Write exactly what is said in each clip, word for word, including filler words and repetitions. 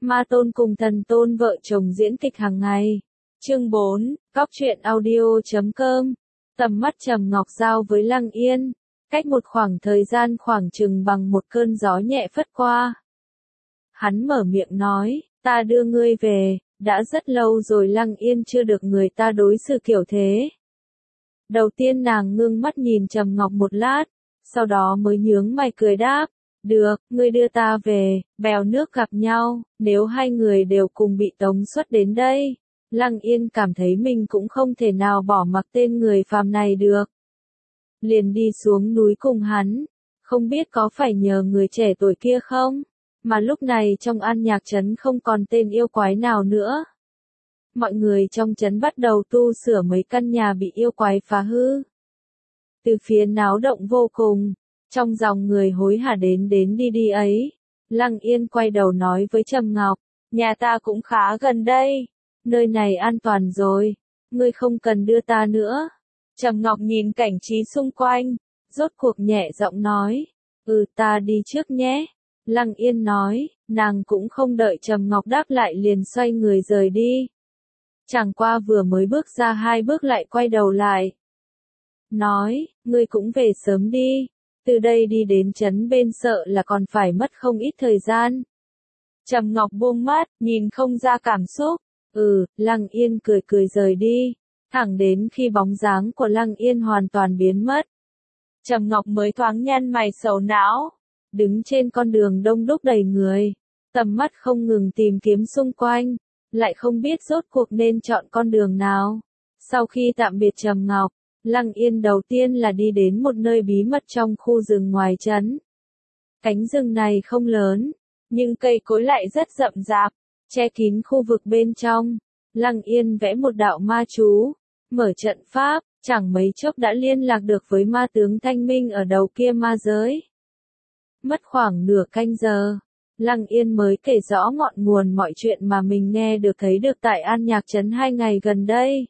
Ma Tôn cùng Thần Tôn vợ chồng diễn kịch hàng ngày. Chương bốn, Góc truyện audio chấm com. Tầm mắt Trầm Ngọc giao với Lăng Yên, cách một khoảng thời gian khoảng chừng bằng một cơn gió nhẹ phất qua. Hắn mở miệng nói, ta đưa ngươi về, đã rất lâu rồi Lăng Yên chưa được người ta đối xử kiểu thế. Đầu tiên nàng ngưng mắt nhìn Trầm Ngọc một lát, sau đó mới nhướng mày cười đáp, được, ngươi đưa ta về, bèo nước gặp nhau, nếu hai người đều cùng bị tống xuất đến đây. Lăng Yên cảm thấy mình cũng không thể nào bỏ mặc tên người phàm này được. Liền đi xuống núi cùng hắn, không biết có phải nhờ người trẻ tuổi kia không, mà lúc này trong An Nhạc Trấn không còn tên yêu quái nào nữa. Mọi người trong trấn bắt đầu tu sửa mấy căn nhà bị yêu quái phá hư. Từ phía náo động vô cùng, trong dòng người hối hả đến đến đi đi ấy, Lăng Yên quay đầu nói với Trầm Ngọc, nhà ta cũng khá gần đây, nơi này an toàn rồi, ngươi không cần đưa ta nữa. Trầm Ngọc nhìn cảnh trí xung quanh, rốt cuộc nhẹ giọng nói, ừ ta đi trước nhé. Lăng Yên nói, nàng cũng không đợi Trầm Ngọc đáp lại liền xoay người rời đi. Chẳng qua vừa mới bước ra hai bước lại quay đầu lại. Nói, ngươi cũng về sớm đi, từ đây đi đến trấn bên sợ là còn phải mất không ít thời gian. Trầm Ngọc buông mắt, nhìn không ra cảm xúc, ừ, Lăng Yên cười cười rời đi, thẳng đến khi bóng dáng của Lăng Yên hoàn toàn biến mất. Trầm Ngọc mới thoáng nhăn mày sầu não, đứng trên con đường đông đúc đầy người, tầm mắt không ngừng tìm kiếm xung quanh, lại không biết rốt cuộc nên chọn con đường nào. Sau khi tạm biệt Trầm Ngọc, Lăng Yên đầu tiên là đi đến một nơi bí mật trong khu rừng ngoài trấn. Cánh rừng này không lớn, nhưng cây cối lại rất rậm rạp, che kín khu vực bên trong. Lăng Yên vẽ một đạo ma chú, mở trận pháp, chẳng mấy chốc đã liên lạc được với ma tướng Thanh Minh ở đầu kia ma giới. Mất khoảng nửa canh giờ, Lăng Yên mới kể rõ ngọn nguồn mọi chuyện mà mình nghe được thấy được tại An Nhạc Trấn hai ngày gần đây.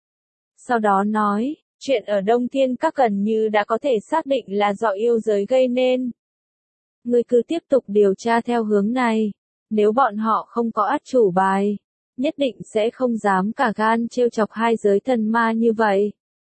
Sau đó nói, chuyện ở Đông Thiên Các gần như đã có thể xác định là do yêu giới gây nên. Ngươi cứ tiếp tục điều tra theo hướng này, nếu bọn họ không có át chủ bài, nhất định sẽ không dám cả gan trêu chọc hai giới thần ma như vậy.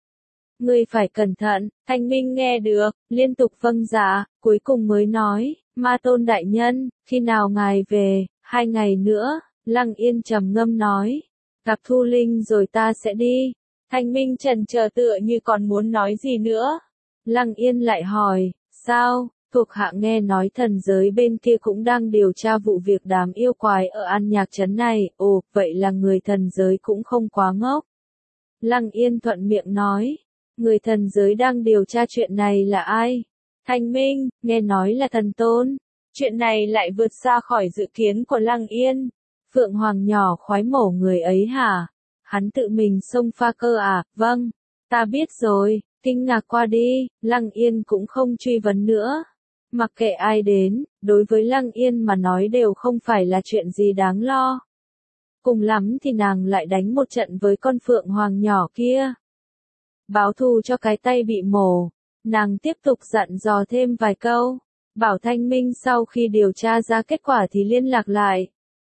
Ngươi phải cẩn thận. Thanh Minh nghe được, liên tục vâng dạ, cuối cùng mới nói, Ma Tôn đại nhân, khi nào ngài về? Hai ngày nữa. Lăng Yên trầm ngâm nói, gặp Thu Linh rồi ta sẽ đi. Thanh Minh chần chờ tựa như còn muốn nói gì nữa. Lăng Yên lại hỏi, sao? Thuộc hạ nghe nói thần giới bên kia cũng đang điều tra vụ việc đám yêu quái ở An Nhạc Trấn này, ồ, vậy là người thần giới cũng không quá ngốc. Lăng Yên thuận miệng nói, người thần giới đang điều tra chuyện này là ai? Thanh Minh, nghe nói là Thần Tôn. Chuyện này lại vượt xa khỏi dự kiến của Lăng Yên. Phượng Hoàng nhỏ khoái mổ người ấy hả? Hắn tự mình xông pha cơ à? Vâng, ta biết rồi, kinh ngạc qua đi. Lăng Yên cũng không truy vấn nữa. Mặc kệ ai đến, đối với Lăng Yên mà nói đều không phải là chuyện gì đáng lo. Cùng lắm thì nàng lại đánh một trận với con Phượng Hoàng nhỏ kia. Báo thù cho cái tay bị mổ, nàng tiếp tục dặn dò thêm vài câu, bảo Thanh Minh sau khi điều tra ra kết quả thì liên lạc lại.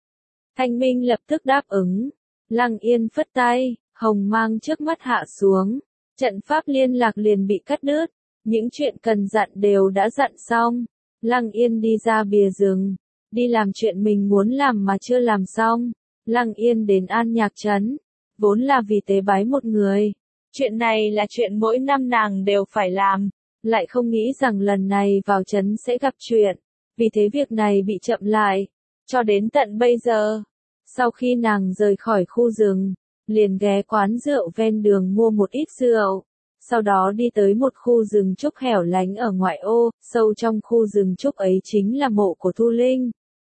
Thanh Minh lập tức đáp ứng, Lăng Yên phất tay, hồng mang trước mắt hạ xuống, trận pháp liên lạc liền bị cắt đứt, những chuyện cần dặn đều đã dặn xong. Lăng Yên đi ra bìa rừng, đi làm chuyện mình muốn làm mà chưa làm xong. Lăng Yên đến An Nhạc Trấn, vốn là vì tế bái một người. Chuyện này là chuyện mỗi năm nàng đều phải làm, lại không nghĩ rằng lần này vào trấn sẽ gặp chuyện, vì thế việc này bị chậm lại, cho đến tận bây giờ. Sau khi nàng rời khỏi khu rừng, liền ghé quán rượu ven đường mua một ít rượu, sau đó đi tới một khu rừng trúc hẻo lánh ở ngoại ô, sâu trong khu rừng trúc ấy chính là mộ của Thu Linh.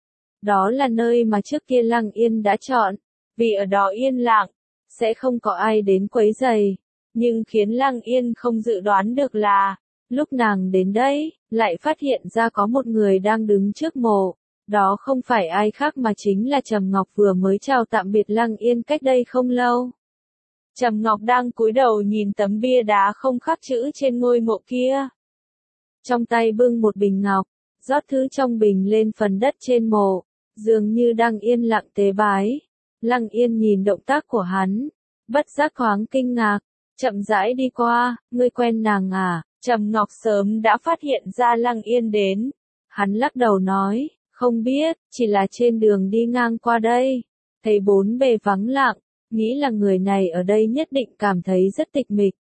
Đó là nơi mà trước kia Lăng Yên đã chọn, vì ở đó yên lặng, sẽ không có ai đến quấy rầy. Nhưng khiến Lăng Yên không dự đoán được là, lúc nàng đến đây, lại phát hiện ra có một người đang đứng trước mộ. Đó không phải ai khác mà chính là Trầm Ngọc vừa mới chào tạm biệt Lăng Yên cách đây không lâu. Trầm Ngọc đang cúi đầu nhìn tấm bia đá không khắc chữ trên ngôi mộ kia. Trong tay bưng một bình ngọc, rót thứ trong bình lên phần đất trên mộ, dường như đang yên lặng tế bái. Lăng Yên nhìn động tác của hắn, bất giác thoáng kinh ngạc, chậm rãi đi qua, ngươi quen nàng à? Trầm Ngọc sớm đã phát hiện ra Lăng Yên đến. Hắn lắc đầu nói, không biết, chỉ là trên đường đi ngang qua đây, thấy bốn bề vắng lặng, nghĩ là người này ở đây nhất định cảm thấy rất tịch mịch.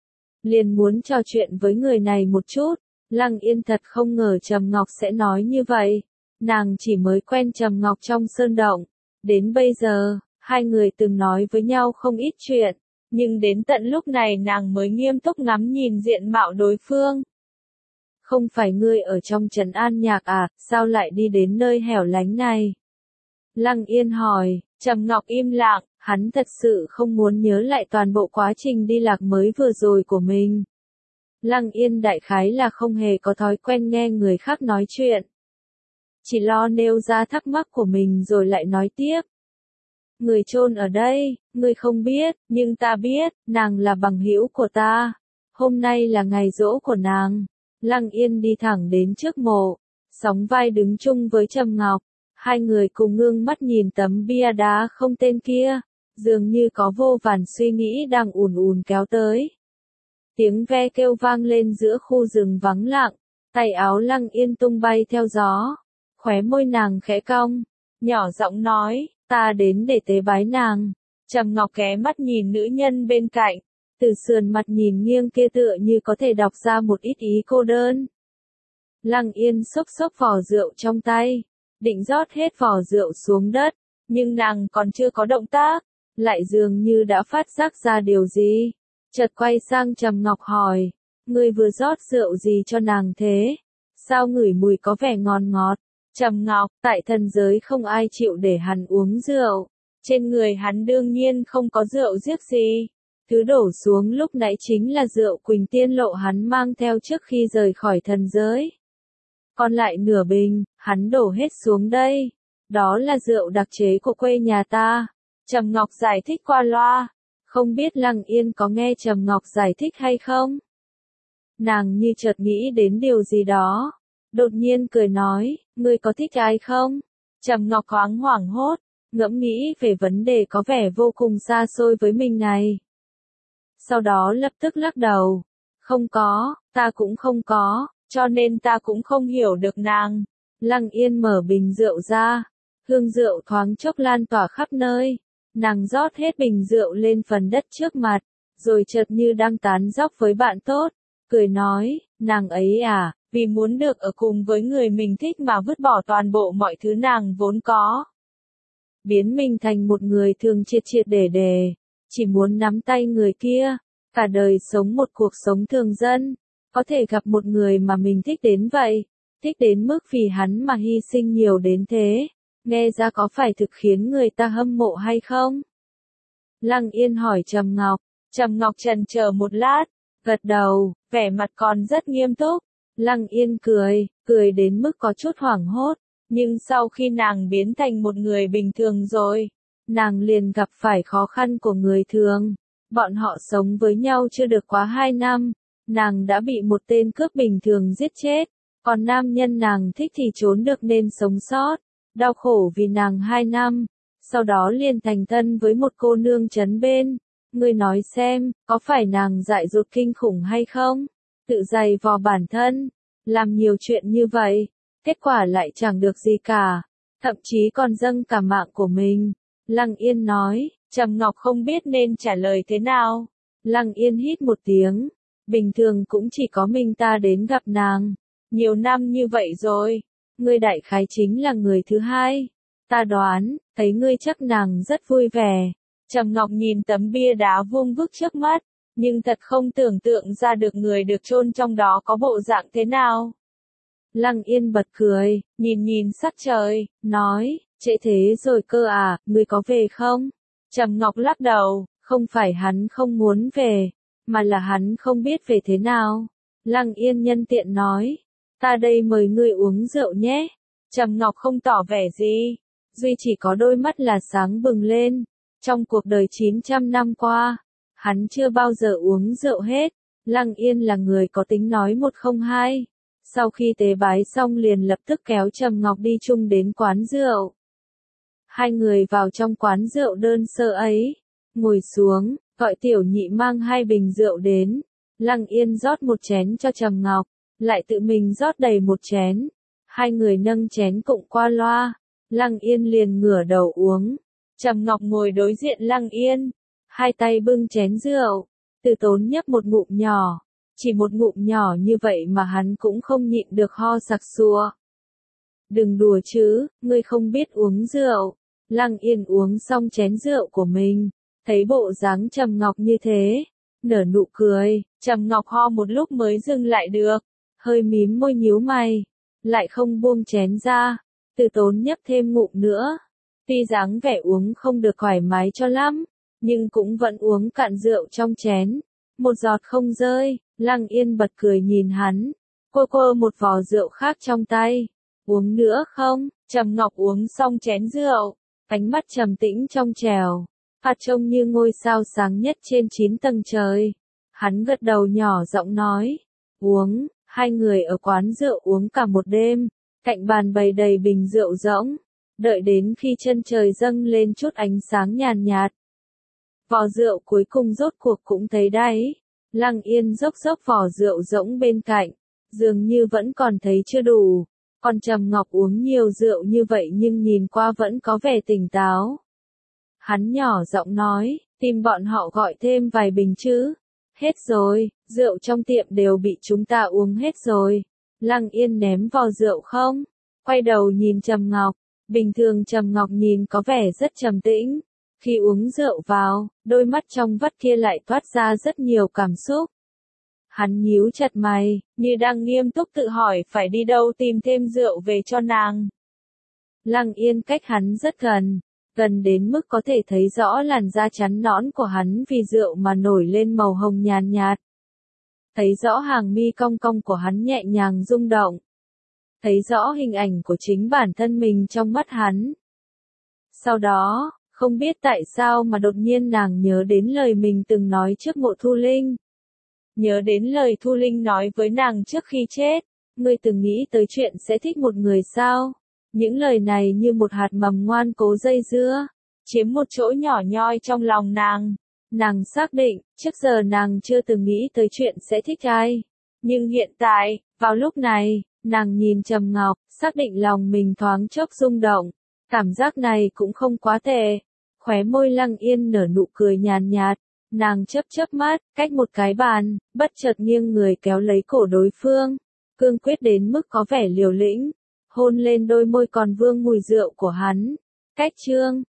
Liền muốn trò chuyện với người này một chút. Lăng Yên thật không ngờ Trầm Ngọc sẽ nói như vậy. Nàng chỉ mới quen Trầm Ngọc trong sơn động. Đến bây giờ, hai người từng nói với nhau không ít chuyện. Nhưng đến tận lúc này nàng mới nghiêm túc ngắm nhìn diện mạo đối phương. Không phải ngươi ở trong trấn An Nhạc à, sao lại đi đến nơi hẻo lánh này? Lăng Yên hỏi. Trầm Ngọc im lặng, hắn thật sự không muốn nhớ lại toàn bộ quá trình đi lạc mới vừa rồi của mình. Lăng Yên đại khái là không hề có thói quen nghe người khác nói chuyện. Chỉ lo nêu ra thắc mắc của mình rồi lại nói tiếp. Người chôn ở đây, ngươi không biết, nhưng ta biết, nàng là bằng hữu của ta. Hôm nay là ngày giỗ của nàng. Lăng Yên đi thẳng đến trước mộ, sóng vai đứng chung với Trầm Ngọc. Hai người cùng ngưng mắt nhìn tấm bia đá không tên kia, dường như có vô vàn suy nghĩ đang ùn ùn kéo tới. Tiếng ve kêu vang lên giữa khu rừng vắng lặng, tay áo Lăng Yên tung bay theo gió, khóe môi nàng khẽ cong, nhỏ giọng nói, ta đến để tế bái nàng. Trầm Ngọc ghé mắt nhìn nữ nhân bên cạnh, từ sườn mặt nhìn nghiêng kia tựa như có thể đọc ra một ít ý cô đơn. Lăng Yên xốc xốc vỏ rượu trong tay, định rót hết vỏ rượu xuống đất, nhưng nàng còn chưa có động tác, lại dường như đã phát giác ra điều gì. Chợt quay sang Trầm Ngọc hỏi, ngươi vừa rót rượu gì cho nàng thế? Sao ngửi mùi có vẻ ngon ngọt? Trầm Ngọc, tại thần giới không ai chịu để hắn uống rượu. Trên người hắn đương nhiên không có rượu giếc gì. Thứ đổ xuống lúc nãy chính là rượu Quỳnh Tiên Lộ hắn mang theo trước khi rời khỏi thần giới. Còn lại nửa bình, hắn đổ hết xuống đây. Đó là rượu đặc chế của quê nhà ta. Trầm Ngọc giải thích qua loa. Không biết Lăng Yên có nghe Trầm Ngọc giải thích hay không? Nàng như chợt nghĩ đến điều gì đó. Đột nhiên cười nói, ngươi có thích ai không? Trầm Ngọc thoáng hoảng hốt, ngẫm nghĩ về vấn đề có vẻ vô cùng xa xôi với mình này. Sau đó lập tức lắc đầu. Không có, ta cũng không có, cho nên ta cũng không hiểu được nàng. Lăng Yên mở bình rượu ra, hương rượu thoáng chốc lan tỏa khắp nơi. Nàng rót hết bình rượu lên phần đất trước mặt, rồi chợt như đang tán dóc với bạn tốt, cười nói, nàng ấy à, vì muốn được ở cùng với người mình thích mà vứt bỏ toàn bộ mọi thứ nàng vốn có. Biến mình thành một người thường triệt triệt để để, chỉ muốn nắm tay người kia, cả đời sống một cuộc sống thường dân, có thể gặp một người mà mình thích đến vậy, thích đến mức vì hắn mà hy sinh nhiều đến thế. Nghe ra có phải thực khiến người ta hâm mộ hay không? Lăng Yên hỏi Trầm Ngọc. Trầm Ngọc chần chờ một lát, gật đầu, vẻ mặt còn rất nghiêm túc. Lăng Yên cười, cười đến mức có chút hoảng hốt. Nhưng sau khi nàng biến thành một người bình thường rồi, nàng liền gặp phải khó khăn của người thường. Bọn họ sống với nhau chưa được quá hai năm, nàng đã bị một tên cướp bình thường giết chết. Còn nam nhân nàng thích thì trốn được nên sống sót. Đau khổ vì nàng hai năm, sau đó liền thành thân với một cô nương trấn bên. Ngươi nói xem, có phải nàng dại dột kinh khủng hay không? Tự dày vò bản thân, làm nhiều chuyện như vậy, kết quả lại chẳng được gì cả, thậm chí còn dâng cả mạng của mình. Lăng Yên nói, Trầm Ngọc không biết nên trả lời thế nào. Lăng Yên hít một tiếng, bình thường cũng chỉ có mình ta đến gặp nàng, nhiều năm như vậy rồi. Ngươi đại khái chính là người thứ hai. Ta đoán, thấy ngươi chắc nàng rất vui vẻ. Trầm Ngọc nhìn tấm bia đá vuông vức trước mắt, nhưng thật không tưởng tượng ra được người được chôn trong đó có bộ dạng thế nào. Lăng Yên bật cười, nhìn nhìn sắc trời, nói, trễ thế rồi cơ à, ngươi có về không? Trầm Ngọc lắc đầu, không phải hắn không muốn về, mà là hắn không biết về thế nào. Lăng Yên nhân tiện nói, ta đây mời ngươi uống rượu nhé. Trầm Ngọc không tỏ vẻ gì, duy chỉ có đôi mắt là sáng bừng lên. Trong cuộc đời chín trăm năm qua, hắn chưa bao giờ uống rượu hết. Lăng Yên là người có tính nói một không hai. Sau khi tế bái xong liền lập tức kéo Trầm Ngọc đi chung đến quán rượu. Hai người vào trong quán rượu đơn sơ ấy, ngồi xuống, gọi Tiểu Nhị mang hai bình rượu đến. Lăng Yên rót một chén cho Trầm Ngọc, lại tự mình rót đầy một chén. Hai người nâng chén cụng qua loa, Lăng Yên liền ngửa đầu uống. Trầm Ngọc ngồi đối diện Lăng Yên, hai tay bưng chén rượu, Từ Tốn nhấp một ngụm nhỏ, chỉ một ngụm nhỏ như vậy mà hắn cũng không nhịn được ho sặc sụa. Đừng đùa chứ, ngươi không biết uống rượu. Lăng Yên uống xong chén rượu của mình, thấy bộ dáng Trầm Ngọc như thế, nở nụ cười. Trầm Ngọc ho một lúc mới dừng lại được, hơi mím môi nhíu mày, lại không buông chén ra. Từ Tốn nhấp thêm ngụm nữa, tuy dáng vẻ uống không được thoải mái cho lắm, nhưng cũng vẫn uống cạn rượu trong chén, một giọt không rơi. Lăng Yên bật cười nhìn hắn, cô cô một vò rượu khác trong tay, uống nữa không? Trầm Ngọc uống xong chén rượu, ánh mắt trầm tĩnh trong trèo, phát trông như ngôi sao sáng nhất trên chín tầng trời. Hắn gật đầu nhỏ giọng nói, uống. Hai người ở quán rượu uống cả một đêm, cạnh bàn bày đầy bình rượu rỗng, đợi đến khi chân trời dâng lên chút ánh sáng nhàn nhạt. Vò rượu cuối cùng rốt cuộc cũng thấy đáy. Lăng Yên dốc dốc vò rượu rỗng bên cạnh, dường như vẫn còn thấy chưa đủ. Còn Trầm Ngọc uống nhiều rượu như vậy nhưng nhìn qua vẫn có vẻ tỉnh táo. Hắn nhỏ giọng nói, tìm bọn họ gọi thêm vài bình chứ. Hết rồi, rượu trong tiệm đều bị chúng ta uống hết rồi. Lăng Yên ném vò rượu không, quay đầu nhìn Trầm Ngọc. Bình thường Trầm Ngọc nhìn có vẻ rất trầm tĩnh. Khi uống rượu vào, đôi mắt trong vắt kia lại toát ra rất nhiều cảm xúc. Hắn nhíu chặt mày, như đang nghiêm túc tự hỏi phải đi đâu tìm thêm rượu về cho nàng. Lăng Yên cách hắn rất gần, gần đến mức có thể thấy rõ làn da trắng nõn của hắn vì rượu mà nổi lên màu hồng nhàn nhạt. Thấy rõ hàng mi cong cong của hắn nhẹ nhàng rung động. Thấy rõ hình ảnh của chính bản thân mình trong mắt hắn. Sau đó, không biết tại sao mà đột nhiên nàng nhớ đến lời mình từng nói trước Mộ Thu Linh. Nhớ đến lời Thu Linh nói với nàng trước khi chết, ngươi từng nghĩ tới chuyện sẽ thích một người sao? Những lời này như một hạt mầm ngoan cố dây dưa, chiếm một chỗ nhỏ nhoi trong lòng nàng. Nàng xác định, trước giờ nàng chưa từng nghĩ tới chuyện sẽ thích ai. Nhưng hiện tại, vào lúc này, nàng nhìn Trầm Ngọc, xác định lòng mình thoáng chốc rung động. Cảm giác này cũng không quá tệ. Khóe môi Lăng Yên nở nụ cười nhàn nhạt. Nàng chớp chớp mắt, cách một cái bàn, bất chợt nghiêng người kéo lấy cổ đối phương. Cương quyết đến mức có vẻ liều lĩnh. Hôn lên đôi môi còn vương mùi rượu của hắn. Cách chương